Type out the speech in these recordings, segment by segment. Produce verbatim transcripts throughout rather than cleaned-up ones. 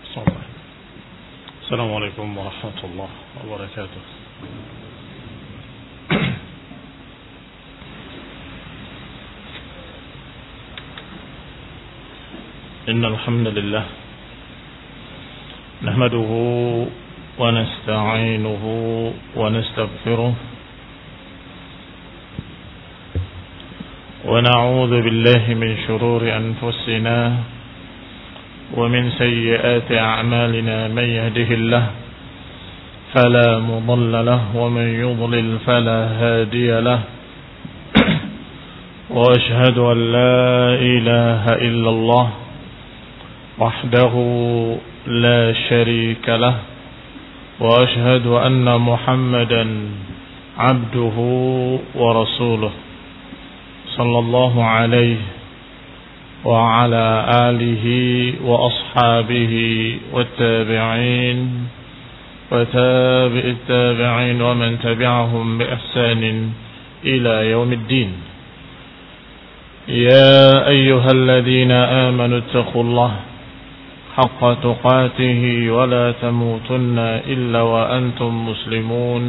السلام عليكم ورحمة الله وبركاته. إن الحمد لله نحمده ونستعينه ونستغفره ونعوذ بالله من شرور أنفسنا ومن سيئات أعمالنا. من يهده الله فلا مضل له ومن يضلل فلا هادي له. وأشهد أن لا إله إلا الله وحده لا شريك له. وأشهد أن محمدا عبده ورسوله صلى الله عليه وعلى آله وأصحابه والتابعين وتابع التابعين ومن تبعهم بإحسان إلى يوم الدين. يا أيها الذين آمنوا اتقوا الله حق تقاته ولا تموتن إلا وأنتم مسلمون.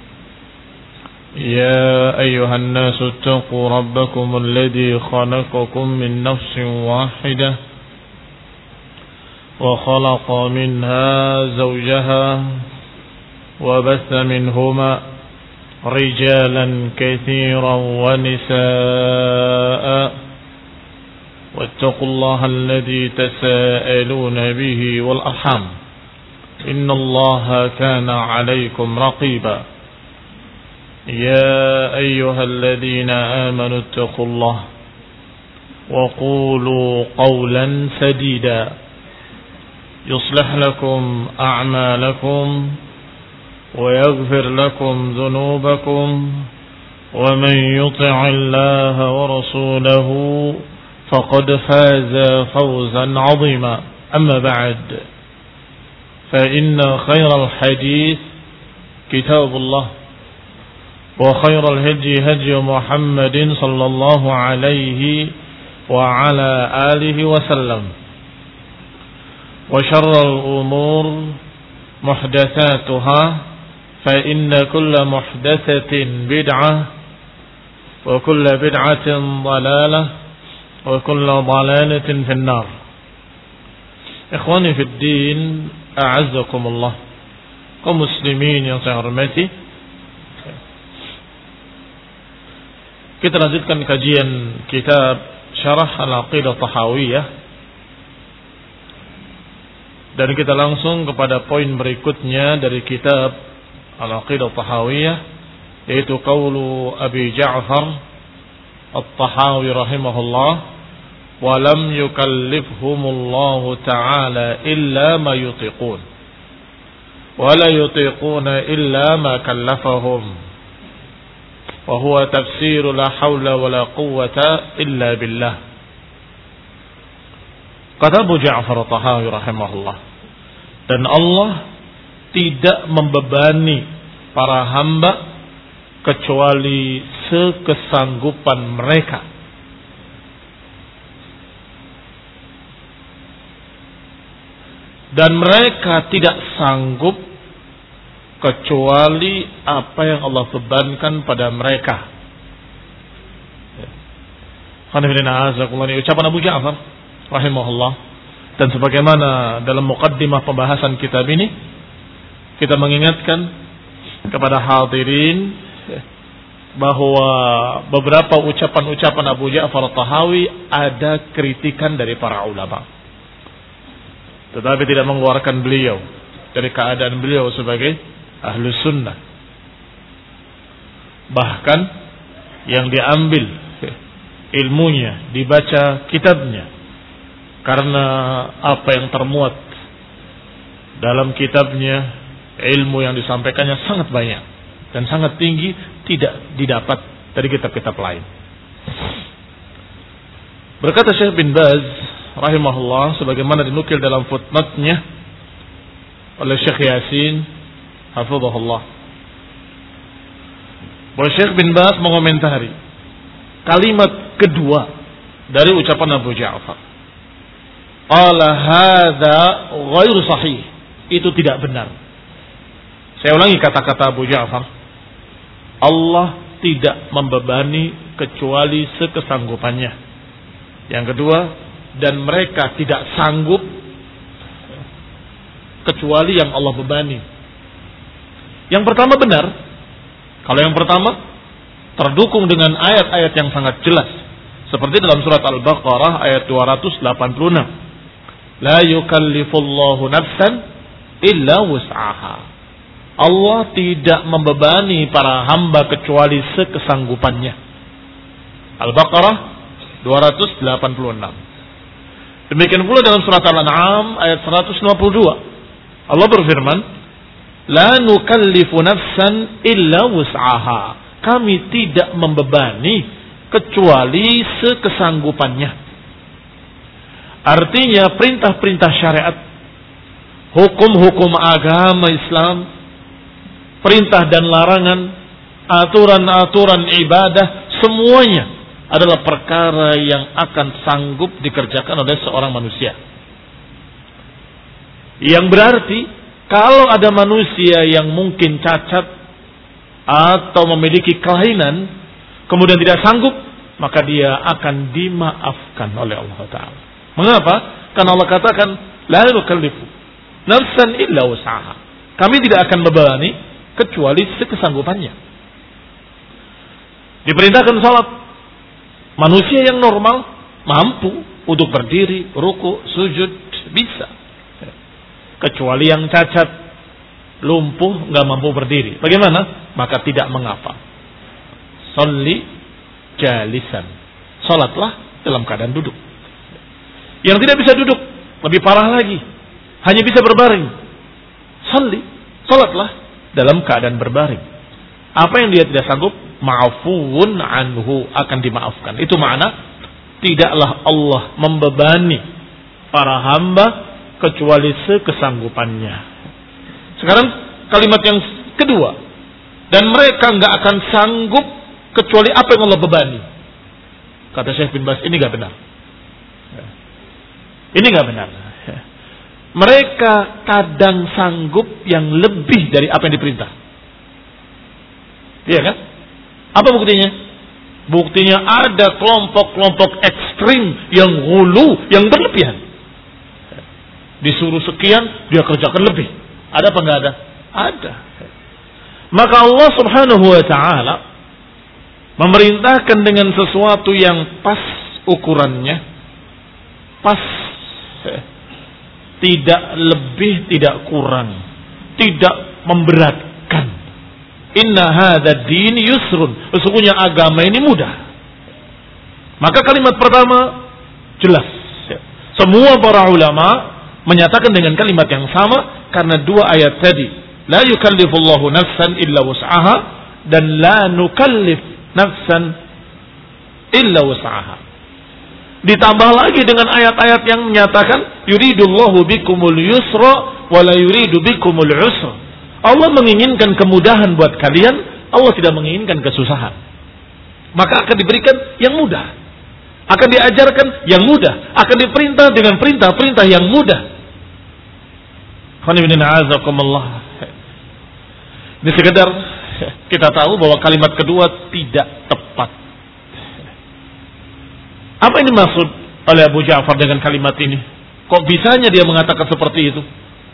يا أيها الناس اتقوا ربكم الذي خلقكم من نفس واحدة وخلق منها زوجها وبث منهما رجالا كثيرا ونساء واتقوا الله الذي تساءلون به والأرحام إن الله كان عليكم رقيبا. يا أيها الذين آمنوا اتقوا الله وقولوا قولا سديدا يصلح لكم أعمالكم ويغفر لكم ذنوبكم ومن يطع الله ورسوله فقد فاز فوزا عظيما. أما بعد فإن خير الحديث كتاب الله وخير الهدي هدي محمد صلى الله عليه وعلى آله وسلم وشر الأمور محدثاتها فإن كل محدثة بدعة وكل بدعة ضلالة وكل ضلالة في النار. إخواني في الدين أعزكم الله. kaum muslimin yang saya hormati, kita lanjutkan kajian kitab Syarah Al-Aqidah Tahawiyah, dan kita langsung kepada poin berikutnya dari kitab Al-Aqidah Tahawiyah, yaitu qaulu Abi Ja'far At-Tahawi rahimahullah, wa lam yukallifhumullahu ta'ala illa ma yutiqun wa la yutiquna illa ma kallafahum wa huwa tafsiru la hawla wa la quwwata illa billah. Kata Abu Ja'far At-Tahawi rahimahullah, dan Allah tidak membebani para hamba kecuali sekesanggupan mereka. Dan mereka tidak sanggup kecuali apa yang Allah bebankan pada mereka. Ucapan Abu Ja'far rahimahullah. Dan sebagaimana dalam muqaddimah pembahasan kitab ini, kita mengingatkan kepada hadirin bahwa beberapa ucapan-ucapan Abu Ja'far At-Tahawi ada kritikan dari para ulama, tetapi tidak mengeluarkan beliau dari keadaan beliau sebagai ahlu sunnah. Bahkan yang diambil ilmunya, dibaca kitabnya, karena apa yang termuat dalam kitabnya, ilmu yang disampaikannya sangat banyak dan sangat tinggi, tidak didapat dari kitab-kitab lain. Berkata Syekh bin Baz rahimahullah, sebagaimana dinukil dalam footnote-nya oleh Syekh Yasin hafizahullah, bahwa Syekh bin Baz mengomentari kalimat kedua dari ucapan Abu Ja'far, Qala hadza ghairu sahih. Itu tidak benar. Saya ulangi kata-kata Abu Ja'far. Allah tidak membebani kecuali sekesanggupannya. Yang kedua, dan mereka tidak sanggup kecuali yang Allah bebani. Yang pertama benar. Kalau yang pertama terdukung dengan ayat-ayat yang sangat jelas. Seperti dalam surat Al-Baqarah ayat dua ratus delapan puluh enam. La yukallifullahu nafsan illa wus'aha. Allah tidak membebani para hamba kecuali sekesanggupannya. Al-Baqarah dua ratus delapan puluh enam. Demikian pula dalam surat Al-An'am ayat seratus lima puluh dua. Allah berfirman, La nukallifu nafsan illa wus'aha. Kami tidak membebani kecuali sekesanggupannya. Artinya perintah-perintah syariat, hukum-hukum agama Islam, perintah dan larangan, aturan-aturan ibadah, semuanya adalah perkara yang akan sanggup dikerjakan oleh seorang manusia. Yang berarti kalau ada manusia yang mungkin cacat atau memiliki kelainan, kemudian tidak sanggup, maka dia akan dimaafkan oleh Allah Ta'ala. Mengapa? Karena Allah katakan, La nukallifu nafsan illa wus'aha. Kami tidak akan membebani kecuali sekesanggupannya. Diperintahkan salat. Manusia yang normal mampu untuk berdiri, ruku, sujud, bisa. Kecuali yang cacat, lumpuh, nggak mampu berdiri. Bagaimana? Maka tidak mengapa. Sholli jalisan. Salatlah dalam keadaan duduk. Yang tidak bisa duduk, lebih parah lagi. Hanya bisa berbaring. Sholli, salatlah dalam keadaan berbaring. Apa yang dia tidak sanggup, ma'fuun anhu, akan dimaafkan. Itu makna tidaklah Allah membebani para hamba kecuali sekesanggupannya. Sekarang kalimat yang kedua, dan mereka nggak akan sanggup kecuali apa yang Allah bebani. Kata Syekh bin Baz, ini nggak benar. Ini nggak benar. Mereka kadang sanggup yang lebih dari apa yang diperintah. Iya kan? Apa buktinya? Buktinya ada kelompok-kelompok ekstrim yang hulu, yang berlebihan. Disuruh sekian, dia kerjakan lebih. Ada apa enggak ada? Ada. Maka Allah Subhanahu wa taala memerintahkan dengan sesuatu yang pas ukurannya, pas, tidak lebih, tidak kurang, tidak memberatkan. Inna hadza din yusrun. Sesungguhnya agama ini mudah. Maka kalimat pertama jelas. Semua para ulama menyatakan dengan kalimat yang sama karena dua ayat tadi. La yukallifullahu nafsan illa wus'aha dan la nukallif nafsan illa wus'aha. Ditambah lagi dengan ayat-ayat yang menyatakan yuridullahu bikumul yusra wa la yuridu bikumul usra. Allah menginginkan kemudahan buat kalian, Allah tidak menginginkan kesusahan. Maka akan diberikan yang mudah. Akan diajarkan yang mudah, akan diperintah dengan perintah-perintah yang mudah. Ini sekedar kita tahu bahwa kalimat kedua tidak tepat. Apa ini maksud oleh Abu Ja'far dengan kalimat ini? Kok bisanya dia mengatakan seperti itu?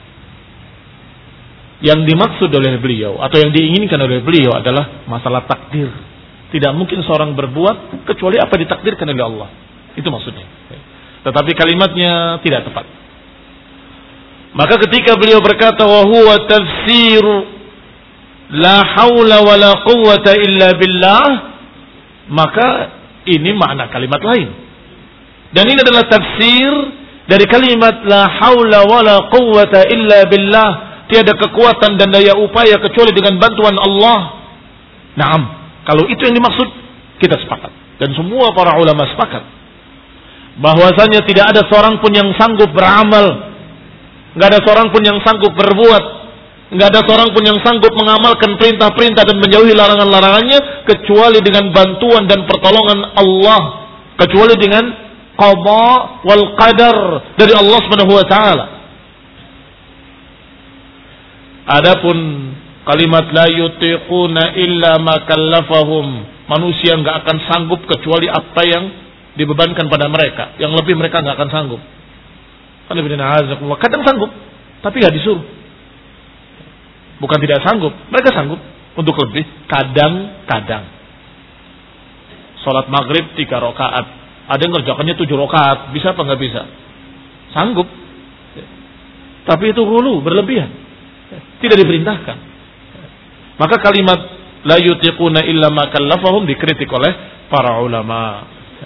Yang dimaksud oleh beliau atau yang diinginkan oleh beliau adalah masalah takdir. Tidak mungkin seorang berbuat kecuali apa ditakdirkan oleh Allah. Itu maksudnya. Tetapi kalimatnya tidak tepat. Maka ketika beliau berkata wa huwa tafsir la haula wa la quwwata illa billah, maka ini makna kalimat lain. Dan ini adalah tafsir dari kalimat la haula wa la quwwata illa billah. Tiada kekuatan dan daya upaya kecuali dengan bantuan Allah. Naam, kalau itu yang dimaksud, kita sepakat. Dan semua para ulama sepakat. Bahwasanya tidak ada seorang pun yang sanggup beramal. Nggak ada seorang pun yang sanggup berbuat. Nggak ada seorang pun yang sanggup mengamalkan perintah-perintah dan menjauhi larangan-larangannya. Kecuali dengan bantuan dan pertolongan Allah. Kecuali dengan qada wal qadar dari Allah Subhanahu wa taala. Adapun kalimat la yutiquna illa ma kallafahum, manusia enggak akan sanggup kecuali apa yang dibebankan pada mereka, yang lebih mereka enggak akan sanggup. Kadang sanggup, tapi enggak disuruh. Bukan tidak sanggup, mereka sanggup untuk lebih. Kadang-kadang salat maghrib tiga rakaat, ada yang ngerjakannya tujuh rakaat, bisa apa enggak bisa? Sanggup. Tapi itu hulu, berlebihan. Tidak diperintahkan. Maka kalimat la yutiquna illa ma kallafahum dikritik oleh para ulama.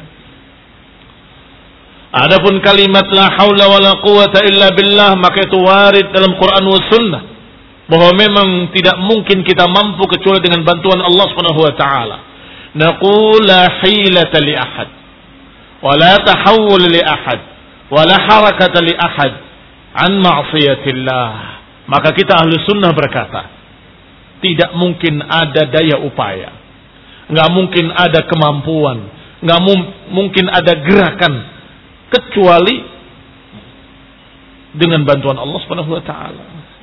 Adapun kalimat la haula wala quwata illa billah, maka itu warid dalam Quran wa sunnah bahwa memang tidak mungkin kita mampu kecuali dengan bantuan Allah Subhanahu wa taala. Naqul la hilata li ahad wa la tahawul li ahad wa la harakata li ahad an ma'siyatillah. Maka kita ahlu sunnah berkata, tidak mungkin ada daya upaya, nggak mungkin ada kemampuan, nggak mum- mungkin ada gerakan kecuali dengan bantuan Allah Subhanahu wa taala.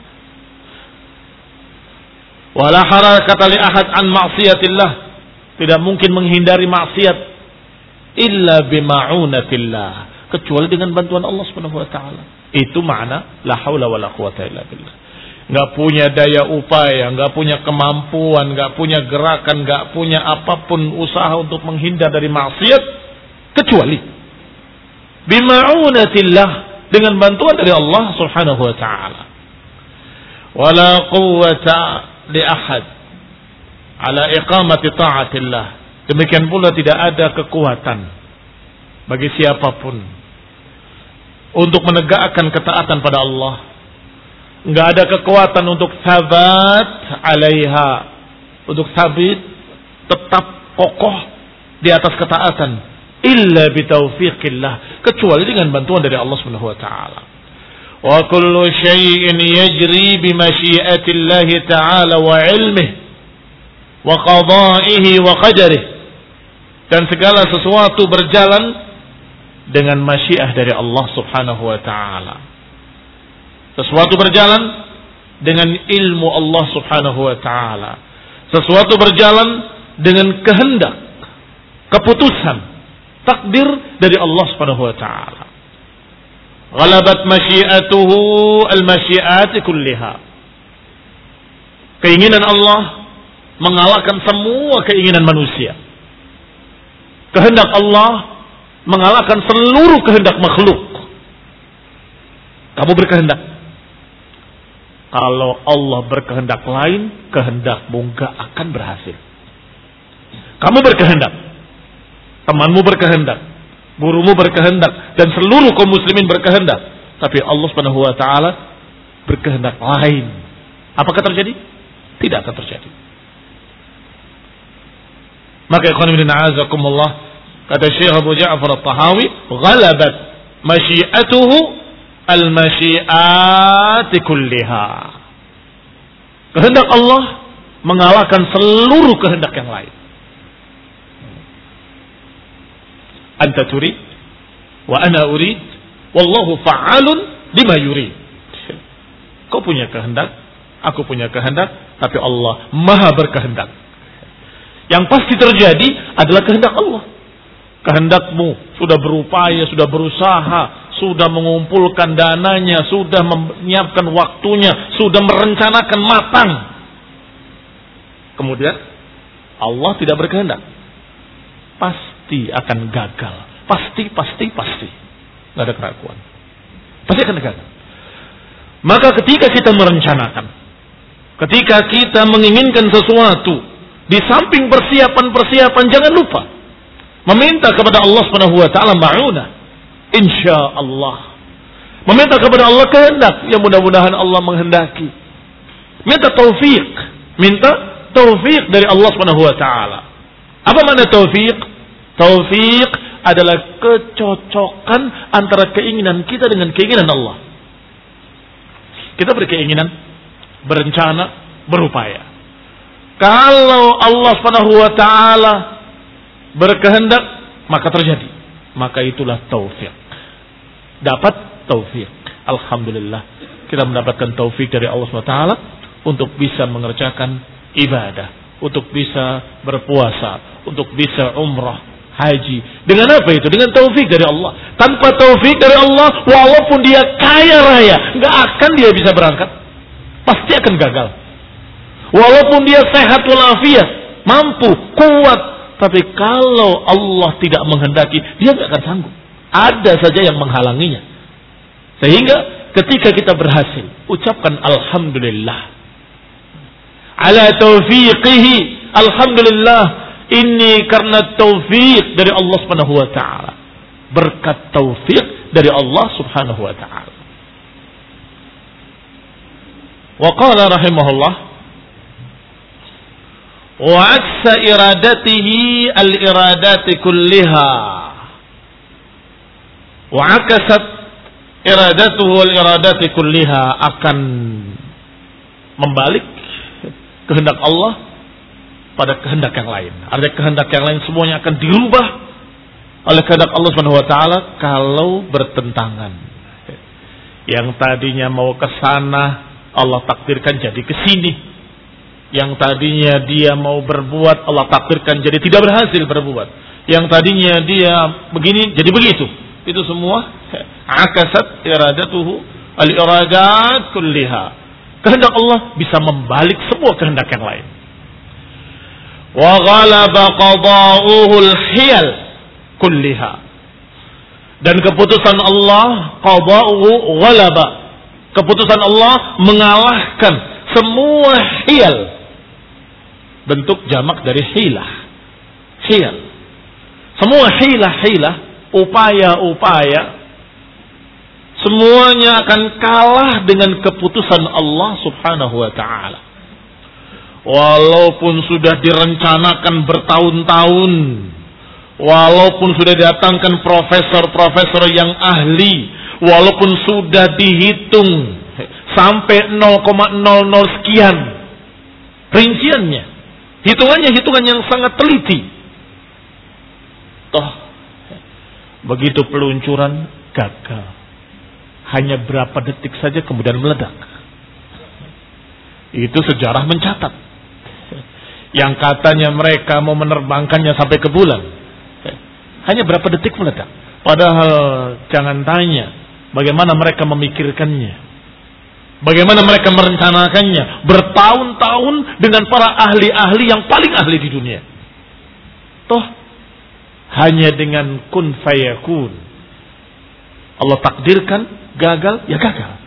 Wala harakata li ahad an ma'siyatillah, tidak mungkin menghindari maksiat illa bima'unatillah, kecuali dengan bantuan Allah Subhanahu wa taala. Itu makna la haula wala quwata illa billah. Enggak punya daya upaya, enggak punya kemampuan, enggak punya gerakan, enggak punya apapun usaha untuk menghindar dari maksiat kecuali bima'unatillah, dengan bantuan dari Allah Subhanahu wa taala. Wala quwwata li ahad ala iqamati ta'atillah. Demikian pula tidak ada kekuatan bagi siapapun untuk menegakkan ketaatan pada Allah. Enggak ada kekuatan untuk sabat alaiha, untuk sabit, tetap kokoh di atas ketaatan, illa bitaufiqillah, kecuali dengan bantuan dari Allah Subhanahu wa taala. Wa kullu syai'in yajri bi masyiatillah ta'ala wa ilmihi wa qada'ihi wa qadarihi. Dan segala sesuatu berjalan dengan masyiah dari Allah Subhanahu wa taala. Sesuatu berjalan dengan ilmu Allah Subhanahu wa taala. Sesuatu berjalan dengan kehendak, keputusan, takdir dari Allah Subhanahu wa taala. Ghalabat masyiatuhu al-masyiat kulliha. Keinginan Allah mengalahkan semua keinginan manusia. Kehendak Allah mengalahkan seluruh kehendak makhluk. Kamu berkehendak. Kalau Allah berkehendak lain, kehendakmu gak akan berhasil. Kamu berkehendak, temanmu berkehendak, gurumu berkehendak, dan seluruh kaum muslimin berkehendak. Tapi Allah Subhanahu wa taala berkehendak lain. Apakah terjadi? Tidak akan terjadi. Maka ikhwan fillah a'azakumullah, kata Syekh Abu Ja'far At-Tahawi, ghalabat masyiatuhu al-masyiat kulliha. Kehendak Allah mengalahkan seluruh kehendak yang lain. Anta turid wa ana urid wallahu fa'alun lima yurid. Kau punya kehendak, aku punya kehendak, tapi Allah Maha berkehendak. Yang pasti terjadi adalah kehendak Allah. Kehendakmu sudah berupaya, sudah berusaha, sudah mengumpulkan dananya, sudah menyiapkan waktunya, sudah merencanakan matang. Kemudian Allah tidak berkehendak, pasti akan gagal. Pasti, pasti, pasti. Tidak ada keraguan. Pasti akan gagal. Maka ketika kita merencanakan, ketika kita menginginkan sesuatu, di samping persiapan-persiapan jangan lupa meminta kepada Allah Subhanahu wa taala ma'unah, insyaallah. Meminta kepada Allah kehendak yang mudah-mudahan Allah menghendaki. Minta taufik, minta taufik dari Allah Subhanahu wa taala. Apa makna taufik? Taufik adalah kecocokan antara keinginan kita dengan keinginan Allah. Kita berkeinginan, berencana, berupaya. Kalau Allah Subhanahu wa taala berkehendak, maka terjadi. maka itulah taufik. Dapat taufik. Alhamdulillah, kita mendapatkan taufik dari Allah subhanahu wa taala untuk bisa mengerjakan ibadah, untuk bisa berpuasa, untuk bisa umrah, haji. Dengan apa itu? Dengan taufik dari Allah. Tanpa taufik dari Allah, walaupun dia kaya raya, nggak akan dia bisa berangkat. Pasti akan gagal. Walaupun dia sehat walafiat, mampu, kuat, tapi kalau Allah tidak menghendaki, dia nggak akan sanggup. Ada saja yang menghalanginya. Sehingga ketika kita berhasil, ucapkan alhamdulillah. Ala taufiqihi, alhamdulillah, ini karena taufik dari Allah Subhanahu wa taala. Berkat taufik dari Allah Subhanahu wa taala. Wa qala rahimahullah, wa aksa iradatihi al-iradati kulliha. Wa akasat iradatuhu al-iradati kulliha, akan membalik kehendak Allah pada kehendak yang lain. Artinya kehendak yang lain semuanya akan dirubah oleh kehendak Allah Subhanahu wa taala kalau bertentangan. Yang tadinya mau ke sana, Allah takdirkan jadi ke sini. Yang tadinya dia mau berbuat, Allah takdirkan jadi tidak berhasil berbuat. Yang tadinya dia begini jadi begitu. Itu semua akasat iradatuhu al-iradat kulliha. Kehendak Allah bisa membalik semua kehendak yang lain. Wa ghalaba qada'uhu al-hiyal kulliha. Dan keputusan Allah, qada'uhu ghalaba, keputusan Allah mengalahkan semua hiyal. Bentuk jamak dari hilah. Hiyal. Semua hilah-hilah, upaya-upaya, semuanya akan kalah dengan keputusan Allah subhanahu wa ta'ala. Walaupun sudah direncanakan bertahun-tahun, walaupun sudah didatangkan profesor-profesor yang ahli, walaupun sudah dihitung sampai nol koma nol nol sekian rinciannya, hitungannya hitungan yang sangat teliti, toh begitu peluncuran gagal. Hanya berapa detik saja kemudian meledak. Itu sejarah mencatat. Yang katanya mereka mau menerbangkannya sampai ke bulan, hanya berapa detik meledak. Padahal jangan tanya bagaimana mereka memikirkannya, bagaimana mereka merencanakannya bertahun-tahun dengan para ahli-ahli yang paling ahli di dunia. Toh hanya dengan kun fayakun, Allah takdirkan gagal, ya gagal.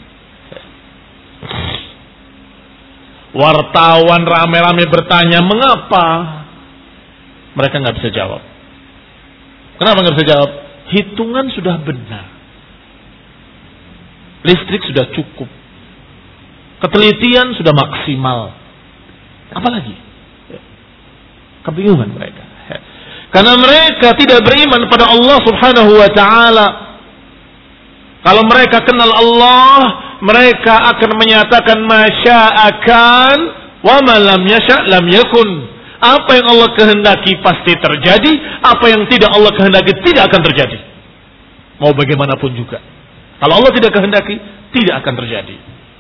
Wartawan rame-rame bertanya, mengapa? Mereka nggak bisa jawab. Kenapa nggak bisa jawab? Hitungan sudah benar, listrik sudah cukup, ketelitian sudah maksimal. Apalagi? Kebingungan mereka. Karena mereka tidak beriman pada Allah Subhanahu wa taala. Kalau mereka kenal Allah, mereka akan menyatakan masya'akan wa ma lam yasha' lam yakun. Apa yang Allah kehendaki pasti terjadi, apa yang tidak Allah kehendaki tidak akan terjadi. Mau bagaimanapun juga. Kalau Allah tidak kehendaki, tidak akan terjadi.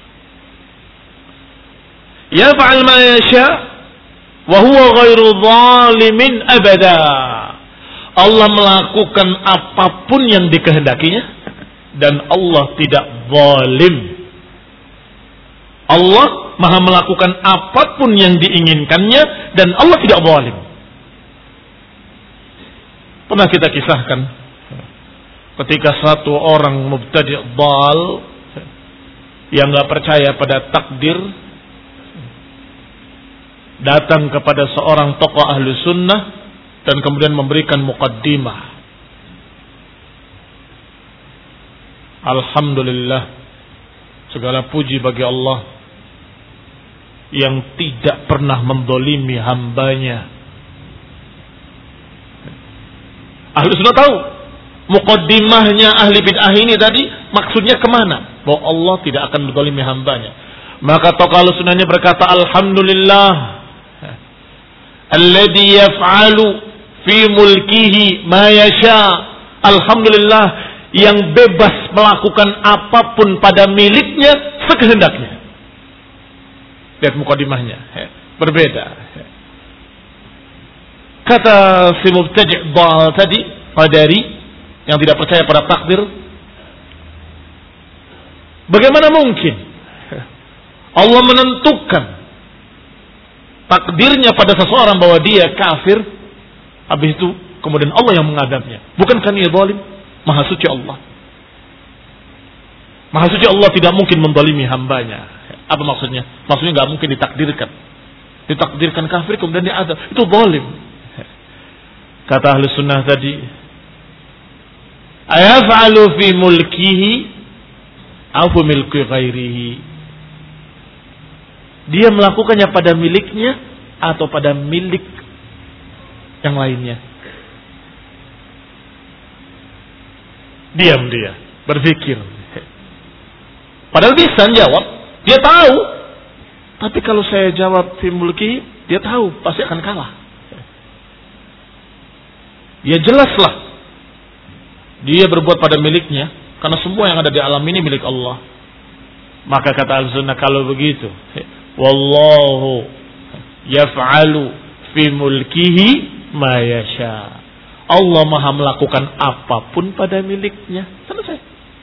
Yaf'al ma yasha' wa huwa ghairu zalimin abada. Allah melakukan apapun yang dikehendakinya dan Allah tidak zalim. Allah maha melakukan apapun yang diinginkannya dan Allah tidak zalim. Pernah kita kisahkan ketika satu orang mubtadi' dhal yang enggak percaya pada takdir datang kepada seorang tokoh ahlu sunnah dan kemudian memberikan muqaddimah. Alhamdulillah, segala puji bagi Allah yang tidak pernah mendolimi hambanya. Ahlu sunnah tahu muqaddimahnya ahli bid'ah ini tadi maksudnya kemana, bahwa Allah tidak akan mendolimi hambanya. Maka tokoh ahlu sunnahnya berkata, Alhamdulillah alladhi yaf'alu fi mulkihi ma yasha. Alhamdulillah yang bebas melakukan apapun pada miliknya sekehendaknya. Lihat mukadimahnya, berbeda. Kata si mubtadi' dhal tadi, qadari, yang tidak percaya pada takdir, bagaimana mungkin Allah menentukan takdirnya pada seseorang bahwa dia kafir, habis itu kemudian Allah yang mengadabnya? Bukankah dia zalim? Maha suci Allah. Maha suci Allah tidak mungkin menzalimi hambanya. Apa maksudnya? Maksudnya nggak mungkin ditakdirkan. Ditakdirkan kafir kemudian dia adab. Itu zalim. Kata ahli sunnah tadi, ayaf'alu fi mulkihi aw fi milki ghairihi. Dia melakukannya pada miliknya atau pada milik yang lainnya. Diam dia, berpikir. Padahal bisa jawab, dia tahu. Tapi kalau saya jawab fi mulki, dia tahu pasti akan kalah. Ya jelaslah dia berbuat pada miliknya, karena semua yang ada di alam ini milik Allah. Maka kata al-sunnah, kalau begitu, wallahu yaf'alu fi mulkihi ma yasha. Allah maha melakukan apapun pada miliknya. Selesai.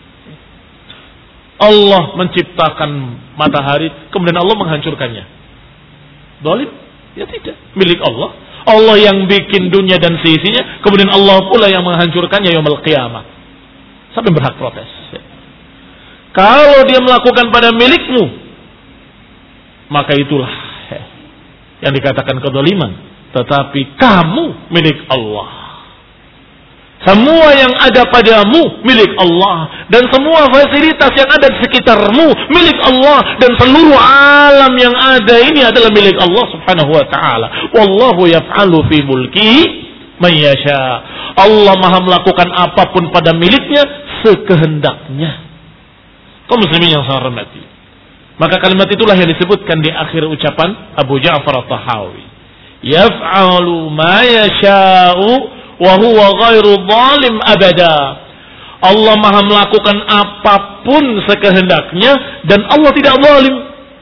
Allah menciptakan matahari, kemudian Allah menghancurkannya. Zalim? Ya tidak. Milik Allah. Allah yang bikin dunia dan seisinya, kemudian Allah pula yang menghancurkannya yaumul qiyamah. Sampai berhak protes. Kalau dia melakukan pada milikmu, maka itulah yang dikatakan kezaliman. Tetapi kamu milik Allah. Semua yang ada padamu milik Allah, dan semua fasilitas yang ada di sekitarmu milik Allah, dan seluruh alam yang ada ini adalah milik Allah Subhanahu wa taala. Wallahu yaf'alu fi mulkihi man yasha. Allah Maha melakukan apapun pada miliknya sekehendaknya. Kaum muslimin yang saya hormati, maka kalimat itulah yang disebutkan di akhir ucapan Abu Ja'far At-Tahawi. Yaf'alu ma yasha'u wa huwa ghairu zalim abada. Allah Maha melakukan apapun sekehendaknya dan Allah tidak zalim.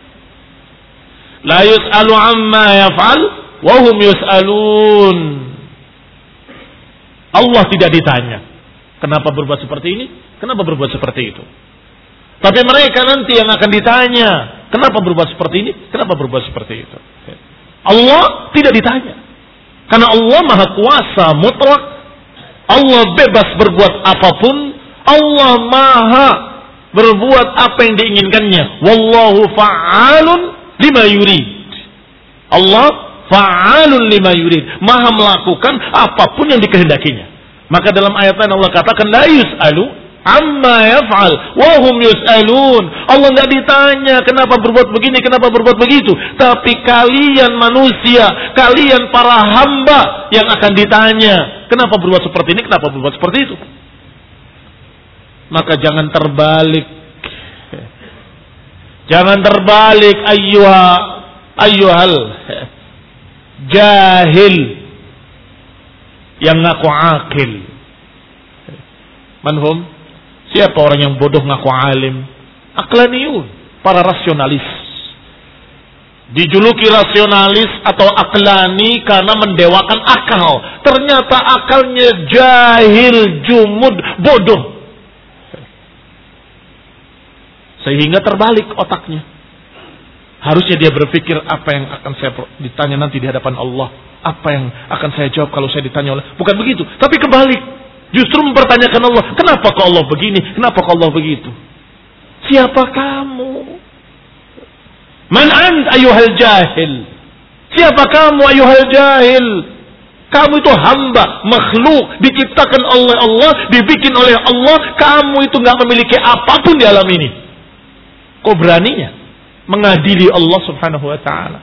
La yus'alu amma yaf'al wa hum yus'alun. Allah tidak ditanya kenapa berbuat seperti ini, kenapa berbuat seperti itu. Tapi mereka nanti yang akan ditanya, kenapa berbuat seperti ini, kenapa berbuat seperti itu. Allah tidak ditanya. Karena Allah maha kuasa mutlak. Allah bebas berbuat apapun. Allah maha berbuat apa yang diinginkannya. Wallahu fa'alun lima yurid. Allah fa'alun lima yurid. Maha melakukan apapun yang dikehendakinya. Maka dalam ayat lain Allah katakan la yus'alu amma yaf'al wa hum yus'alun. Allah enggak ditanya kenapa berbuat begini, kenapa berbuat begitu, tapi kalian manusia, kalian para hamba yang akan ditanya kenapa berbuat seperti ini, kenapa berbuat seperti itu. Maka jangan terbalik. Jangan terbalik ayyuha ayyuhal jahil yang ngaku akil. Manhum? Siapa orang yang bodoh ngaku alim? Aqlaniyun, para rasionalis. Dijuluki rasionalis atau aqlani karena mendewakan akal. Ternyata akalnya jahil, jumud, bodoh. Sehingga terbalik otaknya. Harusnya dia berpikir apa yang akan saya ditanya nanti di hadapan Allah. Apa yang akan saya jawab kalau saya ditanya oleh. Bukan begitu, tapi kebalik. Justru mempertanyakan Allah, kenapa kok Allah begini, kenapa kok Allah begitu. Siapa kamu? Man ant ayuhal jahil. Siapa kamu ayuhal jahil? Kamu itu hamba, makhluk, diciptakan oleh Allah, dibikin oleh Allah. Kamu itu gak memiliki apapun di alam ini. Kok beraninya mengadili Allah subhanahu wa ta'ala?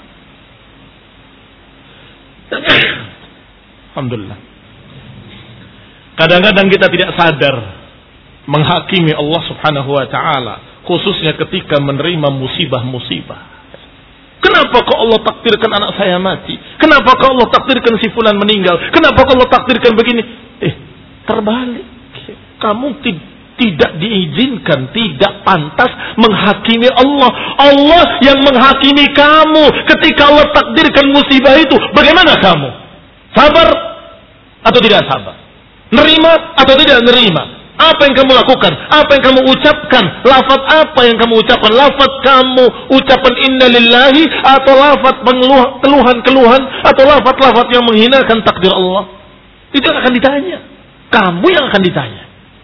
Alhamdulillah. Kadang-kadang kita tidak sadar menghakimi Allah subhanahu wa ta'ala, khususnya ketika menerima musibah-musibah. Kenapa kok Allah takdirkan anak saya mati? Kenapa kok Allah takdirkan si fulan meninggal? Kenapa kok Allah takdirkan begini? Eh, terbalik. Kamu ti- tidak diizinkan, tidak pantas menghakimi Allah. Allah yang menghakimi kamu. Ketika Allah takdirkan musibah itu, bagaimana kamu? Sabar atau tidak sabar? Nerima atau tidak nerima? Apa yang kamu lakukan? Apa yang kamu ucapkan? Lafaz apa yang kamu ucapkan? Lafaz kamu ucapan inna lillahi atau lafaz keluhan-keluhan atau lafaz-lafaz yang menghinakan takdir Allah? Itu yang akan ditanya. Kamu yang akan ditanya.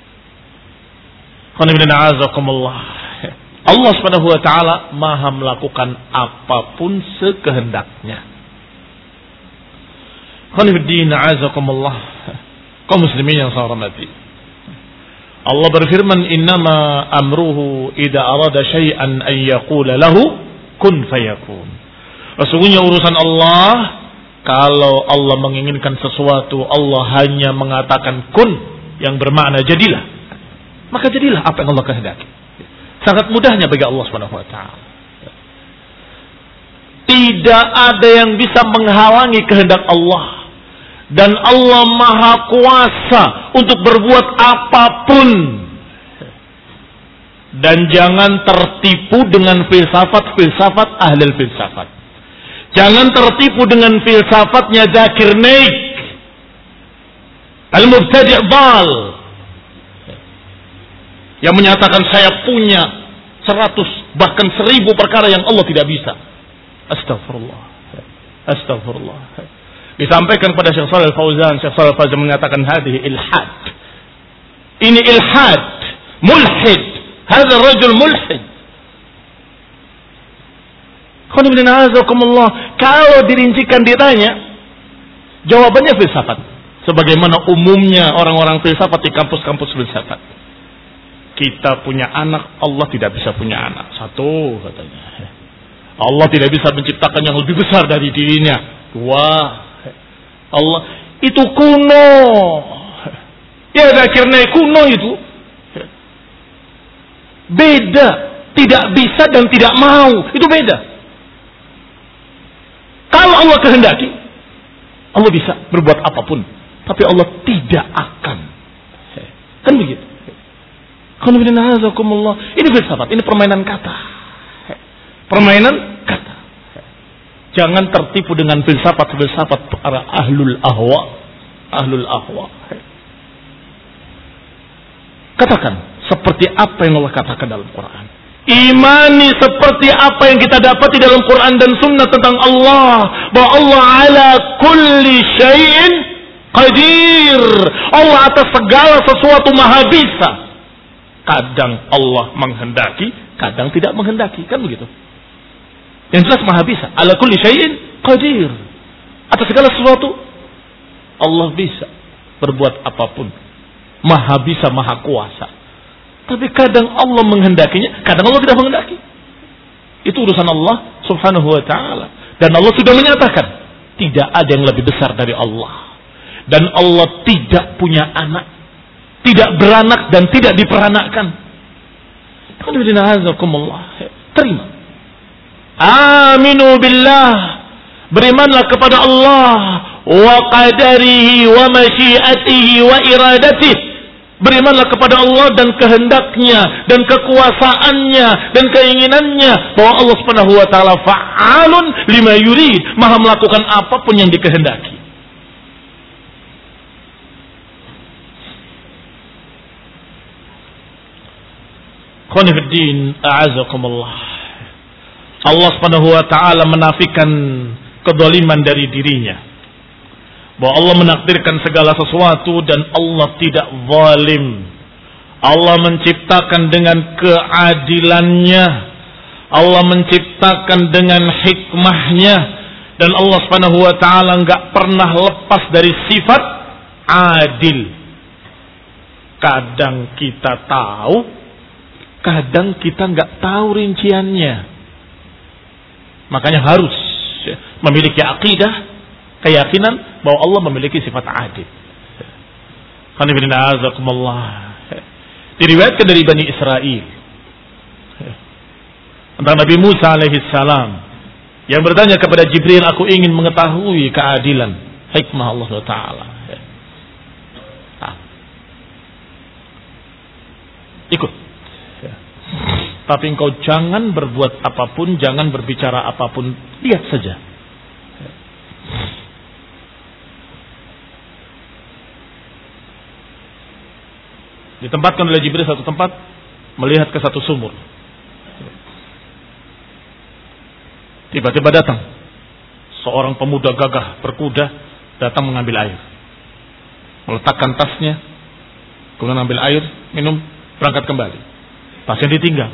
Allah Subhanahu wa taala Maha melakukan apapun sekehendaknya. Kaum muslimin yang saya hormati. Allah berfirman, innama amruhu idza arada syai'an an yaqula lahu kun fayakun. Sesungguhnya urusan Allah, kalau Allah menginginkan sesuatu, Allah hanya mengatakan kun, yang bermakna jadilah. Maka jadilah apa yang Allah kehendaki. Sangat mudahnya bagi Allah Subhanahu wa taala. Tidak ada yang bisa menghalangi kehendak Allah. Dan Allah Maha Kuasa untuk berbuat apapun. Dan jangan tertipu dengan filsafat-filsafat ahli filsafat. Jangan tertipu dengan filsafatnya Zakir Naik, Al-Mubtadi' Dhal, yang menyatakan saya punya seratus bahkan seribu perkara yang Allah tidak bisa. Astagfirullah. Astagfirullah. Disampaikan pada Syekh Shalih Al-Fauzan, Syekh Shalih Al-Fauzan mengatakan hadhihi ilhad. Ini ilhad, mulhid. Hadha rajul mulhid. Kalau dirincikan ditanya, jawabannya filsafat. Sebagaimana umumnya orang-orang filsafat di kampus-kampus filsafat. Kita punya anak, Allah tidak bisa punya anak. Satu katanya. Allah tidak bisa menciptakan yang lebih besar dari dirinya. Dua. Allah itu kuno. Ya akhirnya kuno itu. Beda. Tidak bisa dan tidak mau. Itu beda. Kalau Allah kehendaki, Allah bisa berbuat apapun. Tapi Allah tidak akan. Kan begitu. Ini filsafat. Ini permainan kata. Permainan kata. Jangan tertipu dengan filsafat-filsafat para ahlul ahwa. Ahlul ahwa. Katakan seperti apa yang Allah katakan dalam Quran. Imani seperti apa yang kita dapat di dalam Quran dan Sunnah tentang Allah. Bahwa Allah ala kulli syai'in qadir. Allah atas segala sesuatu maha bisa. Kadang Allah menghendaki, kadang tidak menghendaki. Kan begitu. Yang jelas maha bisa. Ala kulli syai'in qadir. Atas segala sesuatu Allah bisa berbuat apapun. Maha bisa, maha kuasa. Tapi kadang Allah menghendakinya, kadang Allah tidak menghendaki. Itu urusan Allah Subhanahu wa taala. Dan Allah sudah menyatakan, tidak ada yang lebih besar dari Allah. Dan Allah tidak punya anak, tidak beranak dan tidak diperanakkan. Terima. Aminu billah, berimanlah kepada Allah, wa qadarihi wa masyiatihi wa iradatihi. Berimanlah kepada Allah dan kehendaknya dan kekuasaannya dan keinginannya, bahwa Allah Subhanahu wa taala fa'alun lima yurid, maha melakukan apapun yang dikehendaki. Khonifuddin a'azakumullah. Allah Subhanahu wa taala menafikan kedzaliman dari dirinya. Bahwa Allah menakdirkan segala sesuatu dan Allah tidak zalim. Allah menciptakan dengan keadilannya. Allah menciptakan dengan hikmahnya. Dan Allah Subhanahu wa taala enggak pernah lepas dari sifat adil. Kadang kita tahu, kadang kita enggak tahu rinciannya. Makanya harus memiliki akidah, keyakinan bahwa Allah memiliki sifat adil. Diriwayatkan dari Bani Israel tentang Nabi Musa alaihi salam yang bertanya kepada Jibril, aku ingin mengetahui keadilan, hikmah Allah Taala. Tapi engkau jangan berbuat apapun, jangan berbicara apapun, lihat saja. Ditempatkan oleh Jibril satu tempat, melihat ke satu sumur. Tiba-tiba datang seorang pemuda gagah berkuda, datang mengambil air, meletakkan tasnya, kemudian ambil air, minum, berangkat kembali. Tasnya ditinggal.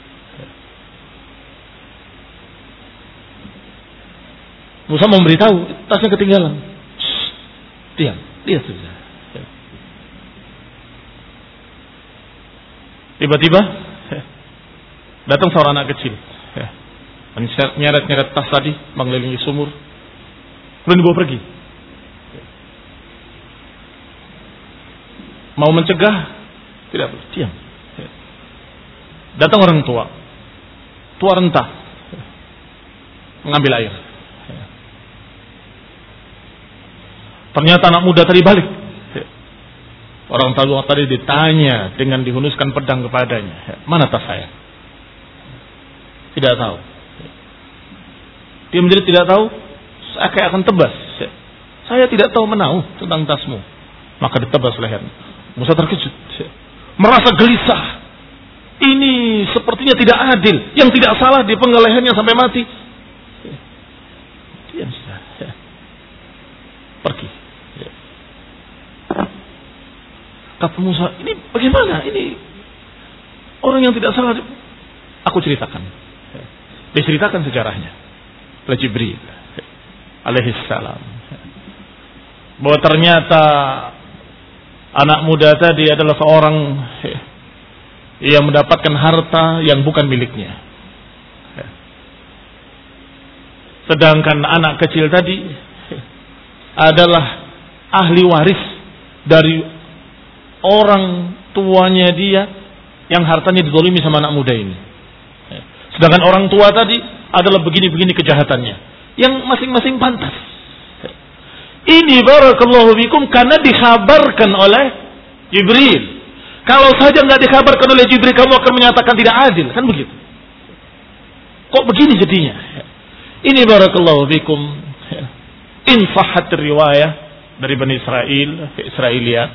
Musa memberitahu, tasnya ketinggalan. Shh, diam, lihat saja. Tiba-tiba datang seorang anak kecil, nyeret-nyeret tas tadi, mengelilingi sumur, kemudian dibawa pergi. Mau mencegah, tidak boleh, diam. Datang orang tua, tua renta, mengambil air. Ternyata anak muda tadi balik. Orang tua tadi ditanya dengan dihunuskan pedang kepadanya, mana tas saya? Tidak tahu. Dia menjadi tidak tahu, saya kayak akan tebas. Saya tidak tahu menahu tentang tasmu. Maka ditebas lehernya. Musa terkejut, merasa gelisah. Ini sepertinya tidak adil. Yang tidak salah dipenggal lehernya sampai mati. Diam sudah. Pergi. Kata Musa, ini bagaimana? Ini orang yang tidak salah. Aku ceritakan. Diceritakan sejarahnya oleh Jibril alaihissalam, bahwa ternyata anak muda tadi adalah seorang yang mendapatkan harta yang bukan miliknya. Sedangkan anak kecil tadi adalah ahli waris dari orang tuanya dia yang hartanya dizalimi sama anak muda ini. Sedangkan orang tua tadi adalah begini-begini kejahatannya yang masing-masing pantas. Ini barakallahu fikum karena dikhabarkan oleh Jibril. Kalau saja nggak dikhabarkan oleh Jibril, kamu akan menyatakan tidak adil, kan begitu? Kok begini jadinya? Ini barakallahu fikum in sahhat riwayah dari Bani Israel, Israiliyat.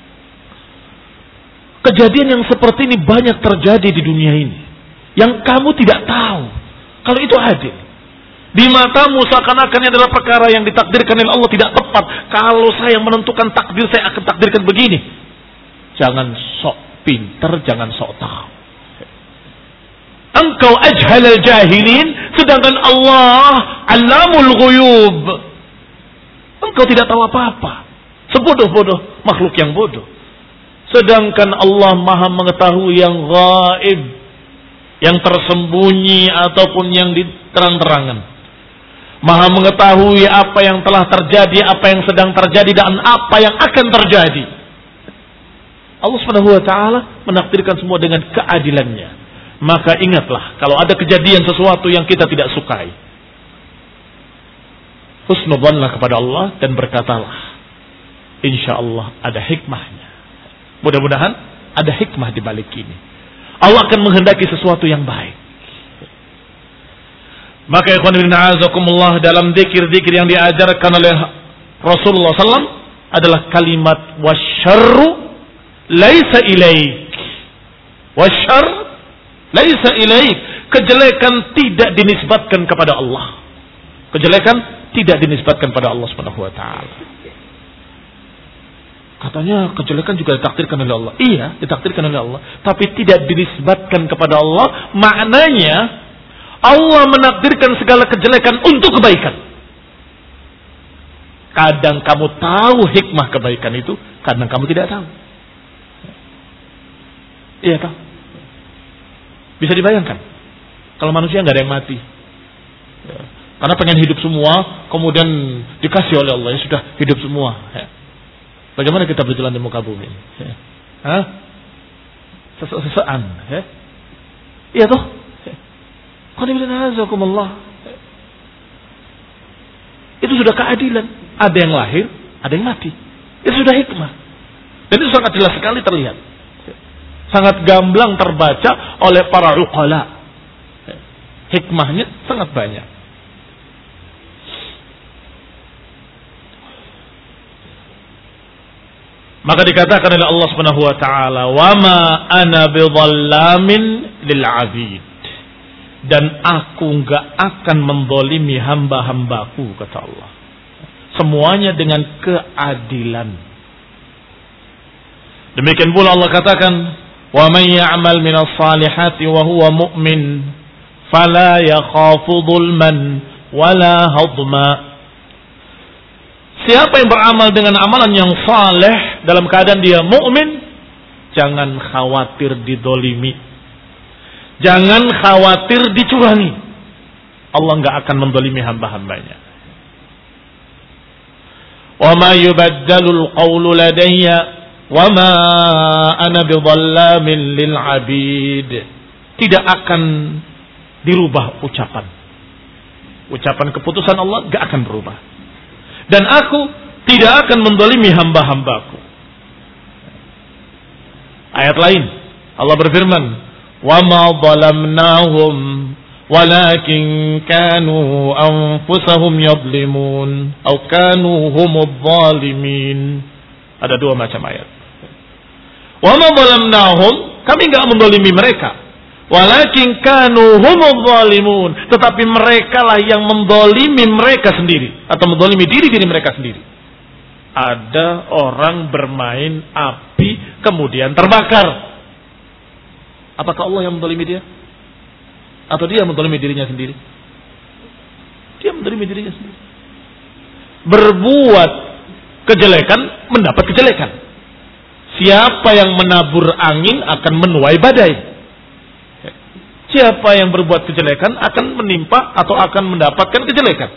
Kejadian yang seperti ini banyak terjadi di dunia ini, yang kamu tidak tahu kalau itu adil. Di matamu seakan-akan ini adalah perkara yang ditakdirkan oleh Allah tidak tepat. Kalau saya menentukan takdir, saya akan takdirkan begini. Jangan sok pinter, jangan sok tahu. Engkau ajhalal jahilin, sedangkan Allah alamul ghuyub. Engkau tidak tahu apa-apa. Sebodoh-bodoh makhluk yang bodoh. Sedangkan Allah maha mengetahui yang gaib, yang tersembunyi ataupun yang diterang-terangan. Maha mengetahui apa yang telah terjadi, apa yang sedang terjadi, dan apa yang akan terjadi. Allah subhanahu wa taala menakdirkan semua dengan keadilannya. Maka ingatlah, kalau ada kejadian sesuatu yang kita tidak sukai, husnudzanlah kepada Allah dan berkatalah, insya Allah ada hikmahnya. Mudah-mudahan ada hikmah di balik ini. Allah akan menghendaki sesuatu yang baik. Maka ikhwan fillah azakumullah, dalam zikir-zikir yang diajarkan oleh Rasulullah sallallahu alaihi wasallam adalah kalimat wasyarru laisa ilaik. Wasyarr laisa ilaik. Kejelekan tidak dinisbatkan kepada Allah. Kejelekan tidak dinisbatkan pada Allah Subhanahu wa taala. Katanya kejelekan juga ditakdirkan oleh Allah. Iya, ditakdirkan oleh Allah. Tapi tidak dinisbatkan kepada Allah. Maknanya, Allah menakdirkan segala kejelekan untuk kebaikan. Kadang kamu tahu hikmah kebaikan itu, kadang kamu tidak tahu. Iya tahu. Bisa dibayangkan. Kalau manusia nggak ada yang mati. Karena pengen hidup semua, kemudian dikasih oleh Allah, ya sudah hidup semua. Bagaimana kita berjalan di muka bumi? Hah? Sesek-sesekan. Iya toh? Itu sudah keadilan. Ada yang lahir, ada yang mati. Itu sudah hikmah. Dan itu sangat jelas sekali terlihat. sangat gamblang terbaca oleh para uqala. Hikmahnya sangat banyak. Maka dikatakan oleh Allah Subhanahu wa taala, "Wa ma ana bidhallamin lil 'abid." Dan aku enggak akan mendolimi hamba-hambaku, kata Allah. Semuanya dengan keadilan. Demikian pula Allah katakan, "Wa man ya'mal minas salihati wa huwa mu'min, fala yakhafu dhulman wala hadma." Siapa yang beramal dengan amalan yang saleh dalam keadaan dia mukmin, jangan khawatir didolimi, jangan khawatir dicurangi. Allah enggak akan mendolimi hamba-hambanya. Wa ma yubaddalul qawlu ladayya wa ma ana bidhallamin lil 'abid. Tidak akan dirubah ucapan. Ucapan keputusan Allah enggak akan berubah. Dan aku tidak akan mendolimi hamba-hambaku. Ayat lain Allah berfirman, "Wa ma zalamnahum walakin kanu anfusahum yadlimun atau kanu humudz zalimin." Ada dua macam ayat. Wa ma zalamnahum, kami enggak mendolimi mereka. Walakin kanu humudz zalimun, tetapi mereka lah yang mendolimi mereka sendiri atau mendolimi diri-diri mereka sendiri. Ada orang bermain api kemudian terbakar. Apakah Allah yang mendolimi dia? Atau dia mendolimi dirinya sendiri? Dia mendolimi dirinya sendiri. Berbuat kejelekan mendapat kejelekan. Siapa yang menabur angin akan menuai badai. Siapa yang berbuat kejelekan akan menimpa atau akan mendapatkan kejelekan.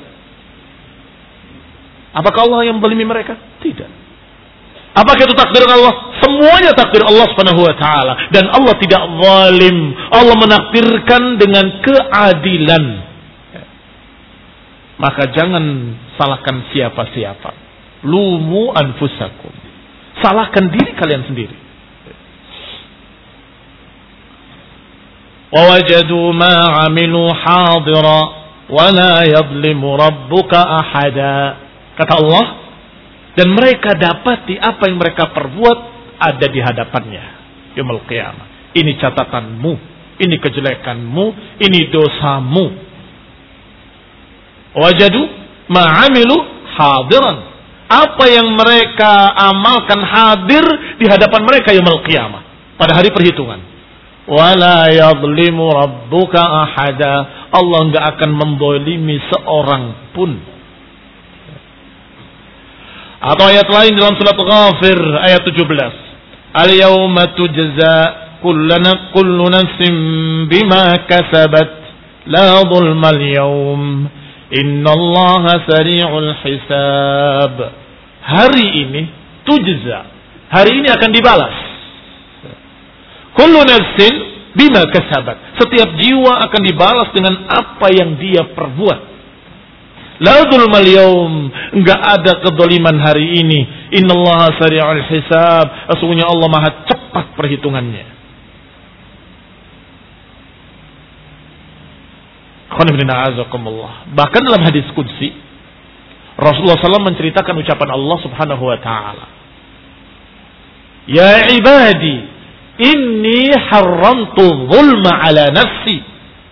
Apakah Allah yang menzalimi mereka? Tidak. Apakah itu takdir Allah? Semuanya takdir Allah Subhanahu wa taala, dan Allah tidak zalim. Allah menakdirkan dengan keadilan. Maka jangan salahkan siapa-siapa. Lumu anfusakum. Salahkan diri kalian sendiri. وَوَجَدُوا مَا عَمِلُوا حَاضِرًا وَلَا يَظْلِمُ رَبُّكَ أَحَدًا. Kata Allah, dan mereka dapati apa yang mereka perbuat ada di hadapannya yaumul qiyamah. Ini catatanmu, ini kejelekanmu, ini dosamu. Wajadu ma'amilu hadiran. Apa yang mereka amalkan hadir di hadapan mereka yaumul qiyamah, pada hari perhitungan. Wala yadhlimu rabbuka ahada. Allah enggak akan mendolimi seorang pun. Atau ayat lain dalam surat Ghafir ayat tujuh belas. Al-yawma tujza kullu nafsin bima kasabat la dhulma al-yawm innallaha sari'ul hisab. Hari ini tujza. Hari ini akan dibalas. Kullu nafsin bima kasabat. Setiap jiwa akan dibalas dengan apa yang dia perbuat. La dzulmal yaum, enggak ada kedoliman hari ini. Innallaha sari'ul hisab. Sesungguhnya Allah Maha cepat perhitungannya. Bahkan dalam hadis qudsi Rasulullah shallallahu alaihi wasallam menceritakan ucapan Allah Subhanahu wa taala. Ya ibadi, inni haramtu zulma ala nafsi.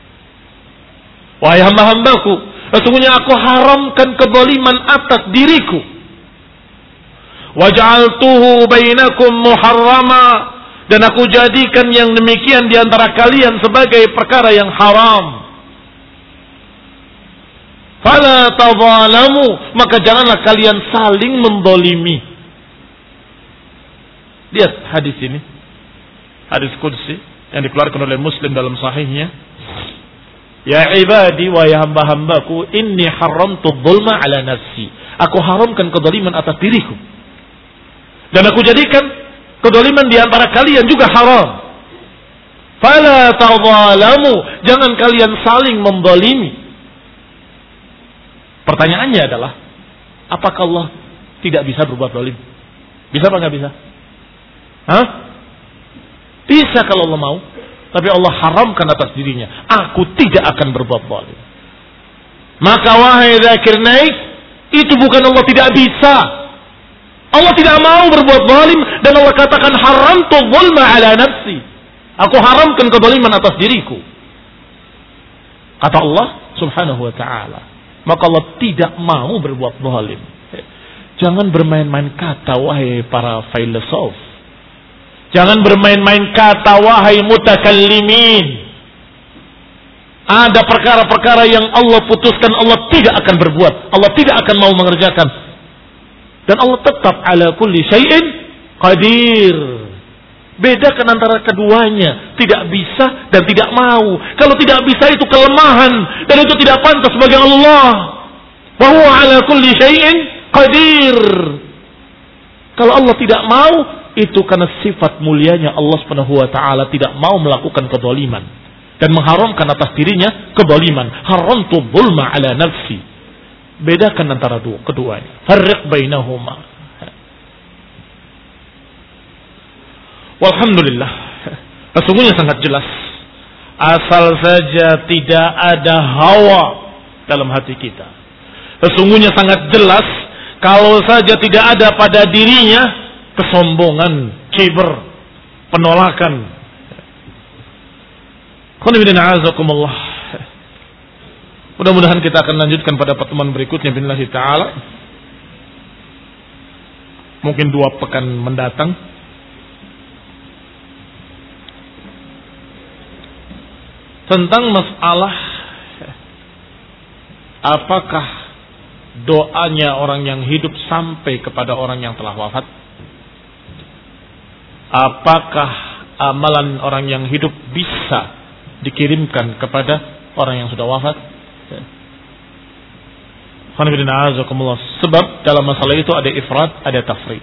Wahai hamba-hambaku, sesungguhnya aku haramkan kezaliman atas diriku. Waj'altuhu bainakum muharrama, dan aku jadikan yang demikian di antara kalian sebagai perkara yang haram. Fala tadzalamu, maka janganlah kalian saling mendolimi. Lihat hadis ini, hadis qudsi yang dikeluarkan oleh Muslim dalam sahihnya. Ya ibadi wa ya hamba-hambaku, inni haramtu dzulma ala nafsi. Aku haramkan kezaliman atas diriku. Dan aku jadikan kezaliman di antara kalian juga haram. Fala tadzalamu, jangan kalian saling mendolimi. Pertanyaannya adalah, apakah Allah tidak bisa berbuat zalim? Bisa apa nggak bisa? Hah? Bisa kalau Allah mau. Tapi Allah haramkan atas dirinya. Aku tidak akan berbuat zalim. Maka wahai dzakir naik, itu bukan Allah tidak bisa. Allah tidak mau berbuat zalim. Dan Allah katakan haramtu zulma ala nafsi. Aku haramkan kezaliman atas diriku. Kata Allah subhanahu wa ta'ala. Maka Allah tidak mau berbuat zalim. Jangan bermain-main kata wahai para filosof. Jangan bermain-main kata wahai mutakallimin. Ada perkara-perkara yang Allah putuskan Allah tidak akan berbuat. Allah tidak akan mau mengerjakan. Dan Allah tetap ala kulli syai'in qadir. Bedakan antara keduanya. Tidak bisa dan tidak mau. Kalau tidak bisa itu kelemahan. Dan itu tidak pantas bagi Allah. Wa huwa ala kulli syai'in qadir. Kalau Allah tidak mau, itu karena sifat mulianya Allah Subhanahu wa taala tidak mau melakukan kezaliman dan mengharamkan atas dirinya kezaliman. Haramtu zulma ala nafsi. Bedakan antara dua keduanya. Farriq bainahuma. Walhamdulillah. Sesungguhnya sangat jelas. Asal saja tidak ada hawa dalam hati kita. Sesungguhnya sangat jelas kalau saja tidak ada pada dirinya kesombongan, kiber, penolakan. Mudah-mudahan kita akan lanjutkan pada pertemuan berikutnya billahi ta'ala. Mungkin dua pekan mendatang. Tentang masalah apakah doanya orang yang hidup sampai kepada orang yang telah wafat? Apakah amalan orang yang hidup bisa dikirimkan kepada orang yang sudah wafat? Sebab dalam masalah itu ada ifrat, ada tafrid.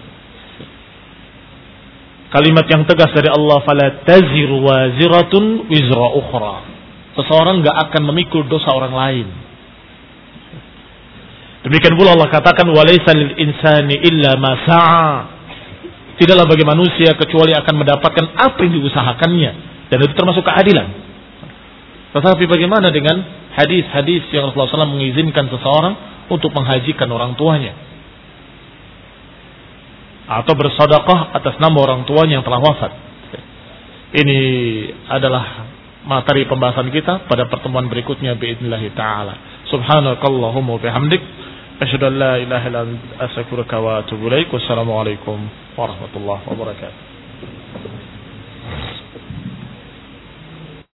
Kalimat yang tegas dari Allah, fala taziru waziratun wizra ukhra. Seseorang enggak akan memikul dosa orang lain. Demikian pula Allah katakan, walaysa lil insani illa ma sa'a. Tidaklah bagi manusia kecuali akan mendapatkan apa yang diusahakannya. Dan itu termasuk keadilan. Tetapi bagaimana dengan hadis-hadis yang Rasulullah shallallahu alaihi wasallam mengizinkan seseorang untuk menghajikan orang tuanya, atau bersedekah atas nama orang tuanya yang telah wafat? Ini adalah materi pembahasan kita pada pertemuan berikutnya biidznillah ta'ala. Subhanakallahumma wa bihamdik, asyhadu an la ilaha illa anta, astaghfiruka wa atubu ilaik. Wassalamualaikum warahmatullahi wabarakatuh.